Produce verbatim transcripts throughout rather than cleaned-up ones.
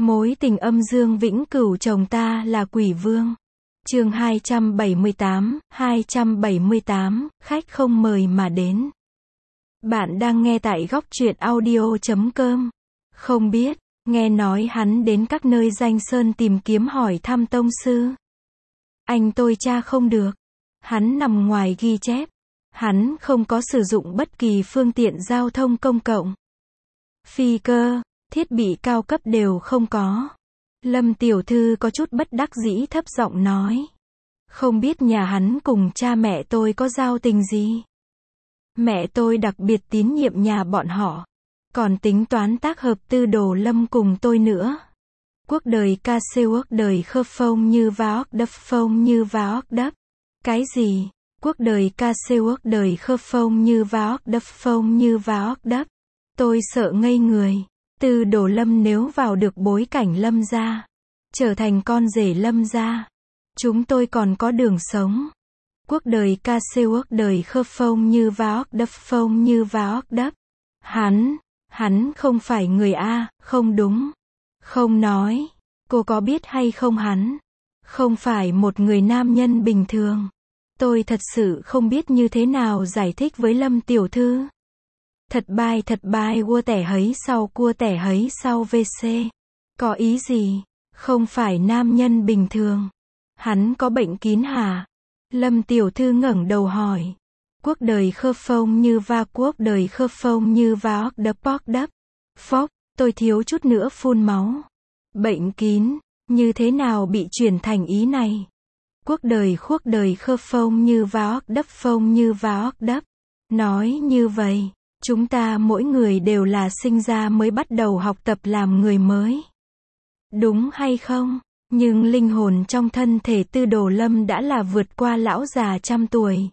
Mối tình âm dương vĩnh cửu chồng ta là quỷ vương. Chương hai trăm bảy mươi tám, hai trăm bảy mươi tám, khách không mời mà đến. Bạn đang nghe tại góc truyện audio chấm com. Không biết, nghe nói hắn đến các nơi danh sơn tìm kiếm hỏi thăm tông sư. Anh tôi tra không được. Hắn nằm ngoài ghi chép. Hắn không có sử dụng bất kỳ phương tiện giao thông công cộng. Phi cơ, thiết bị cao cấp đều không có. Lâm tiểu thư có chút bất đắc dĩ thấp giọng nói. Không biết nhà hắn cùng cha mẹ tôi có giao tình gì. Mẹ tôi đặc biệt tín nhiệm nhà bọn họ. Còn tính toán tác hợp Tư Đồ Lâm cùng tôi nữa. Quốc đời ca siêu quốc đời khơ phông như váo đấp phông như váo đấp. Cái gì? Quốc đời ca siêu quốc đời khơ phông như váo đấp phông như váo đấp. Tôi sợ ngây người. Tư Đồ Lâm nếu vào được bối cảnh Lâm gia, trở thành con rể Lâm gia, chúng tôi còn có đường sống. Quốc đời ca siêu quốc đời khơ phông như váo đấp phông như váo đấp. Hắn, hắn không phải người A, không đúng. Không nói, cô có biết hay không hắn không phải một người nam nhân bình thường. Tôi thật sự không biết như thế nào giải thích với Lâm tiểu thư. Thật bai thật bai cua tẻ hấy sau cua tẻ hấy sau vê xê. Có ý gì? Không phải nam nhân bình thường. Hắn có bệnh kín hả? Lâm tiểu thư ngẩng đầu hỏi. Quốc đời khơ phông như va quốc đời khơ phông như va đập bóc đấp. Phốc, tôi thiếu chút nữa phun máu. Bệnh kín, như thế nào bị chuyển thành ý này? Quốc đời khuốc đời khơ phông như va đấp phông như va đấp. Nói như vậy. Chúng ta mỗi người đều là sinh ra mới bắt đầu học tập làm người mới. Đúng hay không? Nhưng linh hồn trong thân thể Tư Đồ Lâm đã là vượt qua lão già trăm tuổi.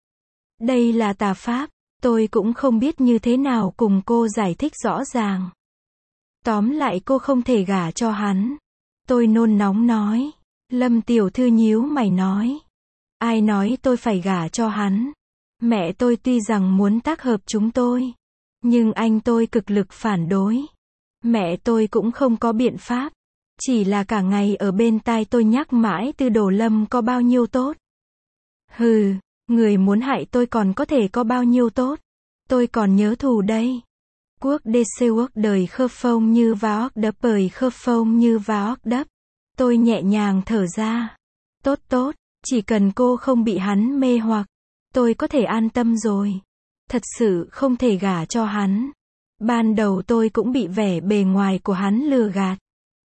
Đây là tà pháp, tôi cũng không biết như thế nào cùng cô giải thích rõ ràng. Tóm lại cô không thể gả cho hắn. Tôi nôn nóng nói. Lâm tiểu thư nhíu mày nói. Ai nói tôi phải gả cho hắn? Mẹ tôi tuy rằng muốn tác hợp chúng tôi, nhưng anh tôi cực lực phản đối. Mẹ tôi cũng không có biện pháp. Chỉ là cả ngày ở bên tai tôi nhắc mãi Tư Đồ Lâm có bao nhiêu tốt. Hừ, người muốn hại tôi còn có thể có bao nhiêu tốt. Tôi còn nhớ thù đây. Quốc đê xê quốc đời khơ phông như váo đấp đời khơ phông như váo đấp. Tôi nhẹ nhàng thở ra. Tốt tốt, chỉ cần cô không bị hắn mê hoặc, tôi có thể an tâm rồi. Thật sự không thể gả cho hắn. Ban đầu tôi cũng bị vẻ bề ngoài của hắn lừa gạt.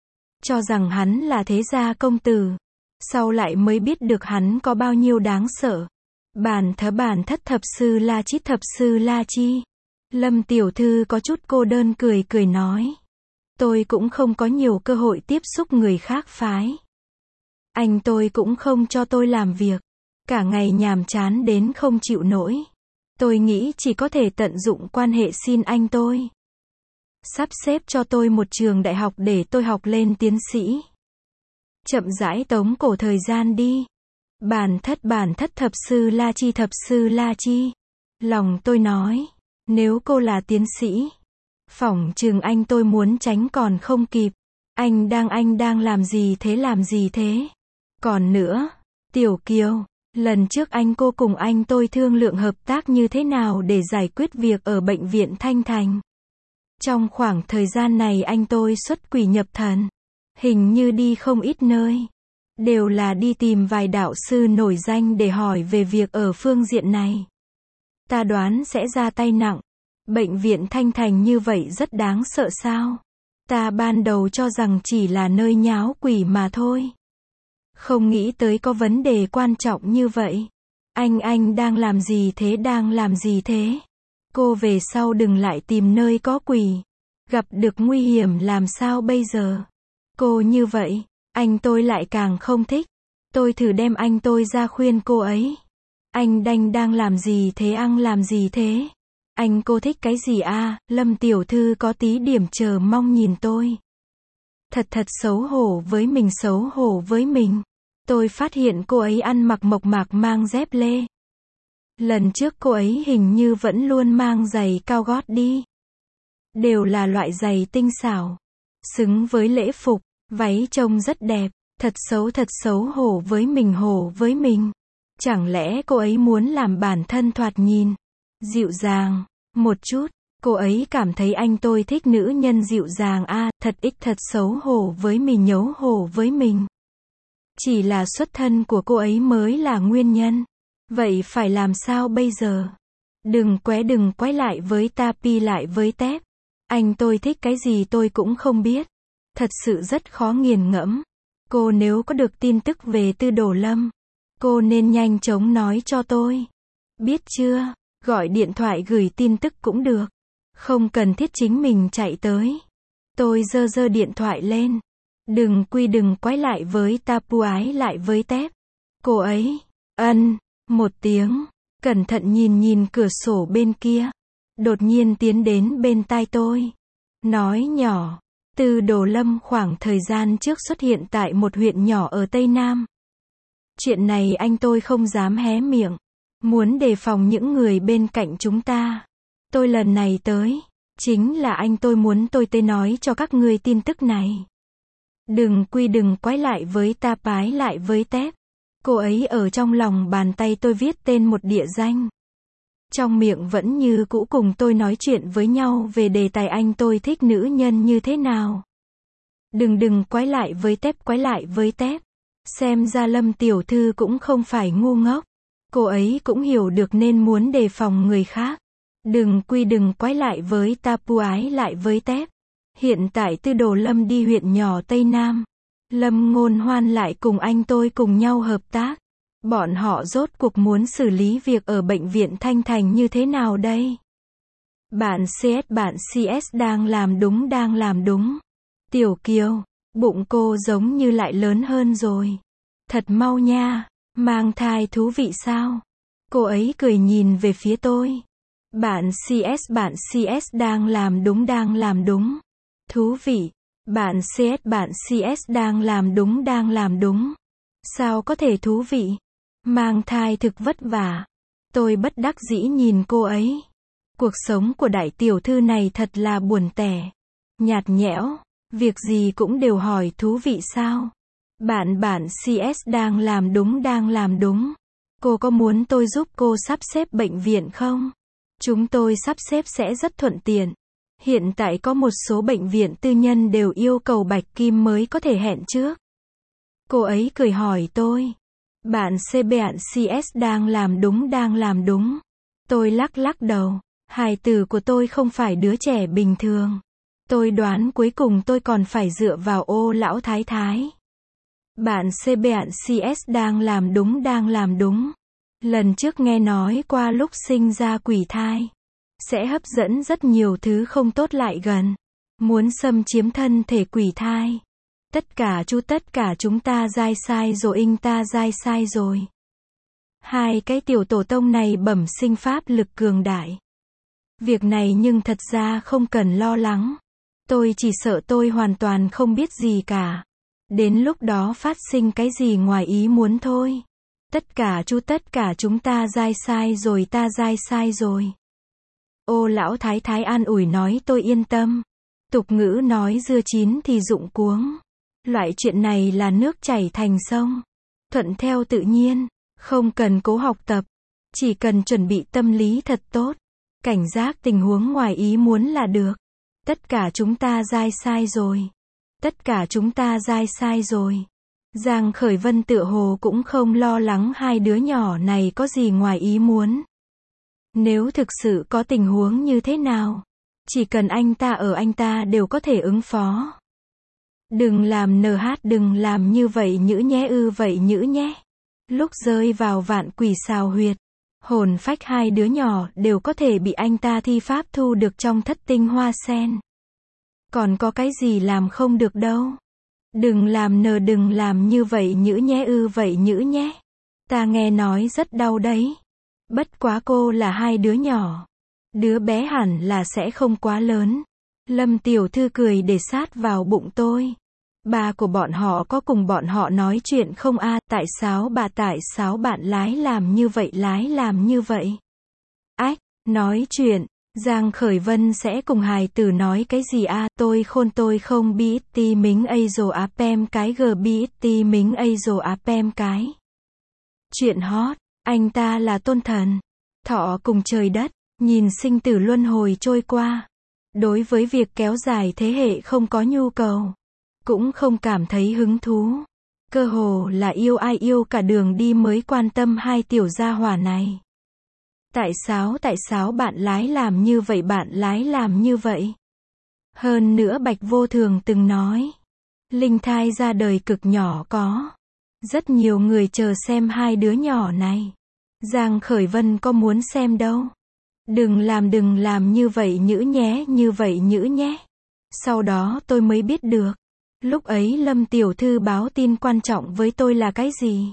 Cho rằng hắn là thế gia công tử. Sau lại mới biết được hắn có bao nhiêu đáng sợ. Bản thớ bản thất thập sư la chít thập sư la chi. Lâm tiểu thư có chút cô đơn cười cười nói. Tôi cũng không có nhiều cơ hội tiếp xúc người khác phái. Anh tôi cũng không cho tôi làm việc. Cả ngày nhàm chán đến không chịu nổi. Tôi nghĩ chỉ có thể tận dụng quan hệ xin anh tôi sắp xếp cho tôi một trường đại học để tôi học lên tiến sĩ. Chậm rãi tống cổ thời gian đi. Bản thất bản thất thập sư la chi thập sư la chi. Lòng tôi nói, nếu cô là tiến sĩ, phỏng chừng anh tôi muốn tránh còn không kịp. Anh đang anh đang làm gì thế làm gì thế? Còn nữa, Tiểu Kiều, lần trước anh cô cùng anh tôi thương lượng hợp tác như thế nào để giải quyết việc ở bệnh viện Thanh Thành. Trong khoảng thời gian này anh tôi xuất quỷ nhập thần. Hình như đi không ít nơi. Đều là đi tìm vài đạo sư nổi danh để hỏi về việc ở phương diện này. Ta đoán sẽ ra tay nặng. Bệnh viện Thanh Thành như vậy rất đáng sợ sao? Ta ban đầu cho rằng chỉ là nơi nháo quỷ mà thôi. Không nghĩ tới có vấn đề quan trọng như vậy. Anh anh đang làm gì thế đang làm gì thế? Cô về sau đừng lại tìm nơi có quỷ. Gặp được nguy hiểm làm sao bây giờ? Cô như vậy, anh tôi lại càng không thích. Tôi thử đem anh tôi ra khuyên cô ấy. Anh đanh đang làm gì thế ăn làm gì thế? Anh cô thích cái gì a? Lâm tiểu thư có tí điểm chờ mong nhìn tôi. Thật thật xấu hổ với mình xấu hổ với mình. Tôi phát hiện cô ấy ăn mặc mộc mạc mang dép lê. Lần trước cô ấy hình như vẫn luôn mang giày cao gót đi. Đều là loại giày tinh xảo. xứng với lễ phục, váy trông rất đẹp, thật xấu thật xấu hổ với mình hổ với mình. Chẳng lẽ cô ấy muốn làm bản thân thoạt nhìn dịu dàng một chút? Cô ấy cảm thấy anh tôi thích nữ nhân dịu dàng a, thật ích thật xấu hổ với mình nhấu hổ với mình. Chỉ là xuất thân của cô ấy mới là nguyên nhân. Vậy phải làm sao bây giờ? Đừng qué đừng quái lại với ta pi lại với tép. Anh tôi thích cái gì tôi cũng không biết. Thật sự rất khó nghiền ngẫm. Cô nếu có được tin tức về Tư Đồ Lâm, cô nên nhanh chóng nói cho tôi. Biết chưa? Gọi điện thoại gửi tin tức cũng được. Không cần thiết chính mình chạy tới. Tôi giơ giơ điện thoại lên. Đừng quy đừng quái lại với ta pu ái lại với tép. Cô ấy, ân, một tiếng, cẩn thận nhìn nhìn cửa sổ bên kia. Đột nhiên tiến đến bên tai tôi. Nói nhỏ, Tư Đồ Lâm khoảng thời gian trước xuất hiện tại một huyện nhỏ ở Tây Nam. Chuyện này anh tôi không dám hé miệng. Muốn đề phòng những người bên cạnh chúng ta. Tôi lần này tới, chính là anh tôi muốn tôi tới nói cho các ngươi tin tức này. Đừng quy đừng quái lại với ta pái lại với tép. Cô ấy ở trong lòng bàn tay tôi viết tên một địa danh. Trong miệng vẫn như cũ cùng tôi nói chuyện với nhau về đề tài anh tôi thích nữ nhân như thế nào. Đừng đừng quái lại với tép quái lại với tép. Xem ra Lâm tiểu thư cũng không phải ngu ngốc. Cô ấy cũng hiểu được nên muốn đề phòng người khác. Đừng quy đừng quái lại với ta pu ái lại với tép. Hiện tại Tư Đồ Lâm đi huyện nhỏ Tây Nam. Lâm Ngôn Hoan lại cùng anh tôi cùng nhau hợp tác. Bọn họ rốt cuộc muốn xử lý việc ở bệnh viện Thanh Thành như thế nào đây? Bạn xê ét bạn xê ét đang làm đúng đang làm đúng. Tiểu Kiều, bụng cô giống như lại lớn hơn rồi. Thật mau nha, mang thai thú vị sao? Cô ấy cười nhìn về phía tôi. Bạn xê ét bạn xê ét đang làm đúng đang làm đúng. Thú vị. Bạn xê ét bạn xê ét đang làm đúng đang làm đúng. Sao có thể thú vị? Mang thai thực vất vả. Tôi bất đắc dĩ nhìn cô ấy. Cuộc sống của đại tiểu thư này thật là buồn tẻ. Nhạt nhẽo. Việc gì cũng đều hỏi thú vị sao? Bạn bạn xê ét đang làm đúng đang làm đúng. Cô có muốn tôi giúp cô sắp xếp bệnh viện không? Chúng tôi sắp xếp sẽ rất thuận tiện. Hiện tại có một số bệnh viện tư nhân đều yêu cầu bạch kim mới có thể hẹn trước. Cô ấy cười hỏi tôi. Bạn xê bạn xê ét đang làm đúng đang làm đúng. Tôi lắc lắc đầu. Hài tử của tôi không phải đứa trẻ bình thường. Tôi đoán cuối cùng tôi còn phải dựa vào ô lão thái thái. Bạn xê bạn xê ét đang làm đúng đang làm đúng. Lần trước nghe nói qua lúc sinh ra quỷ thai. Sẽ hấp dẫn rất nhiều thứ không tốt lại gần. Muốn xâm chiếm thân thể quỷ thai. Tất cả chú tất cả chúng ta dai sai rồi anh ta dai sai rồi. Hai cái tiểu tổ tông này bẩm sinh pháp lực cường đại. Việc này nhưng thật ra không cần lo lắng. Tôi chỉ sợ tôi hoàn toàn không biết gì cả. Đến lúc đó phát sinh cái gì ngoài ý muốn thôi. Tất cả chú tất cả chúng ta dai sai rồi ta dai sai rồi. Ô lão thái thái an ủi nói tôi yên tâm. Tục ngữ nói dưa chín thì rụng cuống. Loại chuyện này là nước chảy thành sông. Thuận theo tự nhiên. Không cần cố học tập. Chỉ cần chuẩn bị tâm lý thật tốt. Cảnh giác tình huống ngoài ý muốn là được. Tất cả chúng ta dai sai rồi. Tất cả chúng ta dai sai rồi. Giang Khởi Vân tựa hồ cũng không lo lắng hai đứa nhỏ này có gì ngoài ý muốn. Nếu thực sự có tình huống như thế nào, chỉ cần anh ta ở anh ta đều có thể ứng phó. Đừng làm nờ hát đừng làm như vậy nhữ nhé ư vậy nhữ nhé. Lúc rơi vào vạn quỷ xào huyệt, hồn phách hai đứa nhỏ đều có thể bị anh ta thi pháp thu được trong thất tinh hoa sen. Còn có cái gì làm không được đâu. Đừng làm nờ đừng làm như vậy nhữ nhé ư vậy nhữ nhé. Ta nghe nói rất đau đấy. Bất quá cô là hai đứa nhỏ. Đứa bé hẳn là sẽ không quá lớn. Lâm tiểu thư cười để sát vào bụng tôi. Ba của bọn họ có cùng bọn họ nói chuyện không a? À, tại sao bà tại sao bạn lái làm như vậy lái làm như vậy? Ách, nói chuyện, Giang Khởi Vân sẽ cùng hài tử nói cái gì a, tôi khôn tôi không biết ti mính a dồ apem cái g biết ti mính a dồ apem cái. Chuyện hot, anh ta là tôn thần. Thọ cùng trời đất, nhìn sinh tử luân hồi trôi qua. Đối với việc kéo dài thế hệ không có nhu cầu. Cũng không cảm thấy hứng thú. Cơ hồ là yêu ai yêu cả đường đi mới quan tâm hai tiểu gia hỏa này. Tại sao tại sao bạn lái làm như vậy bạn lái làm như vậy? Hơn nữa Bạch Vô Thường từng nói. Linh thai ra đời cực nhỏ có. Rất nhiều người chờ xem hai đứa nhỏ này. Giang Khởi Vân có muốn xem đâu. Đừng làm đừng làm như vậy nhữ nhé như vậy nhữ nhé. Sau đó tôi mới biết được. Lúc ấy Lâm Tiểu Thư báo tin quan trọng với tôi là cái gì?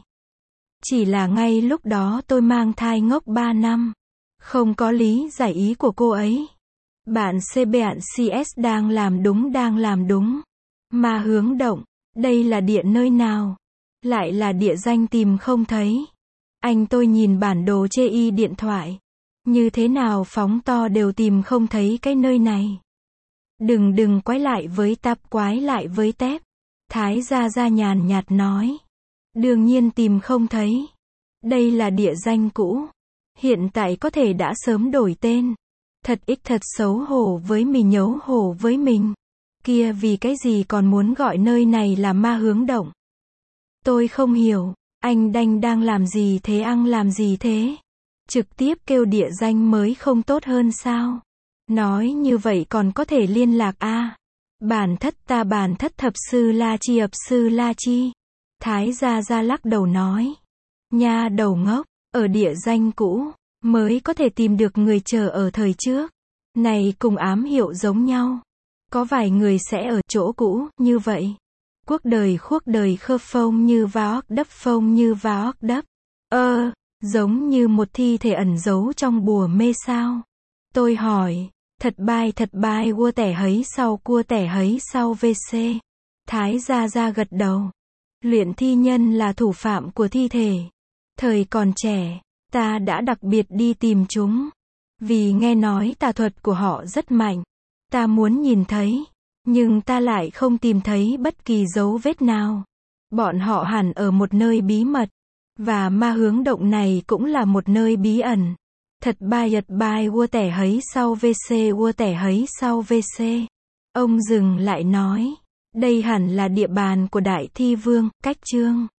Chỉ là ngay lúc đó tôi mang thai ngốc ba năm. Không có lý giải ý của cô ấy. Bạn C bạn xê ét đang làm đúng đang làm đúng. Mà hướng động, đây là địa nơi nào? Lại là địa danh tìm không thấy. Anh tôi nhìn bản đồ chê y điện thoại. Như thế nào phóng to đều tìm không thấy cái nơi này. Đừng đừng quái lại với tạp quái lại với tép. Thái Gia Gia nhàn nhạt nói. Đương nhiên tìm không thấy. Đây là địa danh cũ. Hiện tại có thể đã sớm đổi tên. Thật ích thật xấu hổ với mình nhấu hổ với mình. Kia vì cái gì còn muốn gọi nơi này là ma hướng động. Tôi không hiểu. Anh đanh đang làm gì thế ăn làm gì thế? Trực tiếp kêu địa danh mới không tốt hơn sao? Nói như vậy còn có thể liên lạc a à? Bản thất ta bản thất thập sư la chi ập sư la chi. Thái Gia Gia lắc đầu nói. Nha đầu ngốc, ở địa danh cũ, mới có thể tìm được người chờ ở thời trước. Này cùng ám hiệu giống nhau. Có vài người sẽ ở chỗ cũ, như vậy. Quốc đời khuốc đời khơ phông như váo đấp phông như váo đấp. Ơ, giống như một thi thể ẩn giấu trong bùa mê sao. Tôi hỏi, thật bai thật bai cua tẻ hấy sau cua tẻ hấy sau vê xê. Thái Gia Gia gật đầu. Luyện thi nhân là thủ phạm của thi thể. Thời còn trẻ, ta đã đặc biệt đi tìm chúng. Vì nghe nói tà thuật của họ rất mạnh. Ta muốn nhìn thấy. Nhưng ta lại không tìm thấy bất kỳ dấu vết nào. Bọn họ hẳn ở một nơi bí mật. Và ma hướng động này cũng là một nơi bí ẩn. Thật bai giật bai vua tẻ hấy sau vê xê vua tẻ hấy sau vê xê. Ông dừng lại nói. Đây hẳn là địa bàn của Đại Thi Vương, Cách Trương.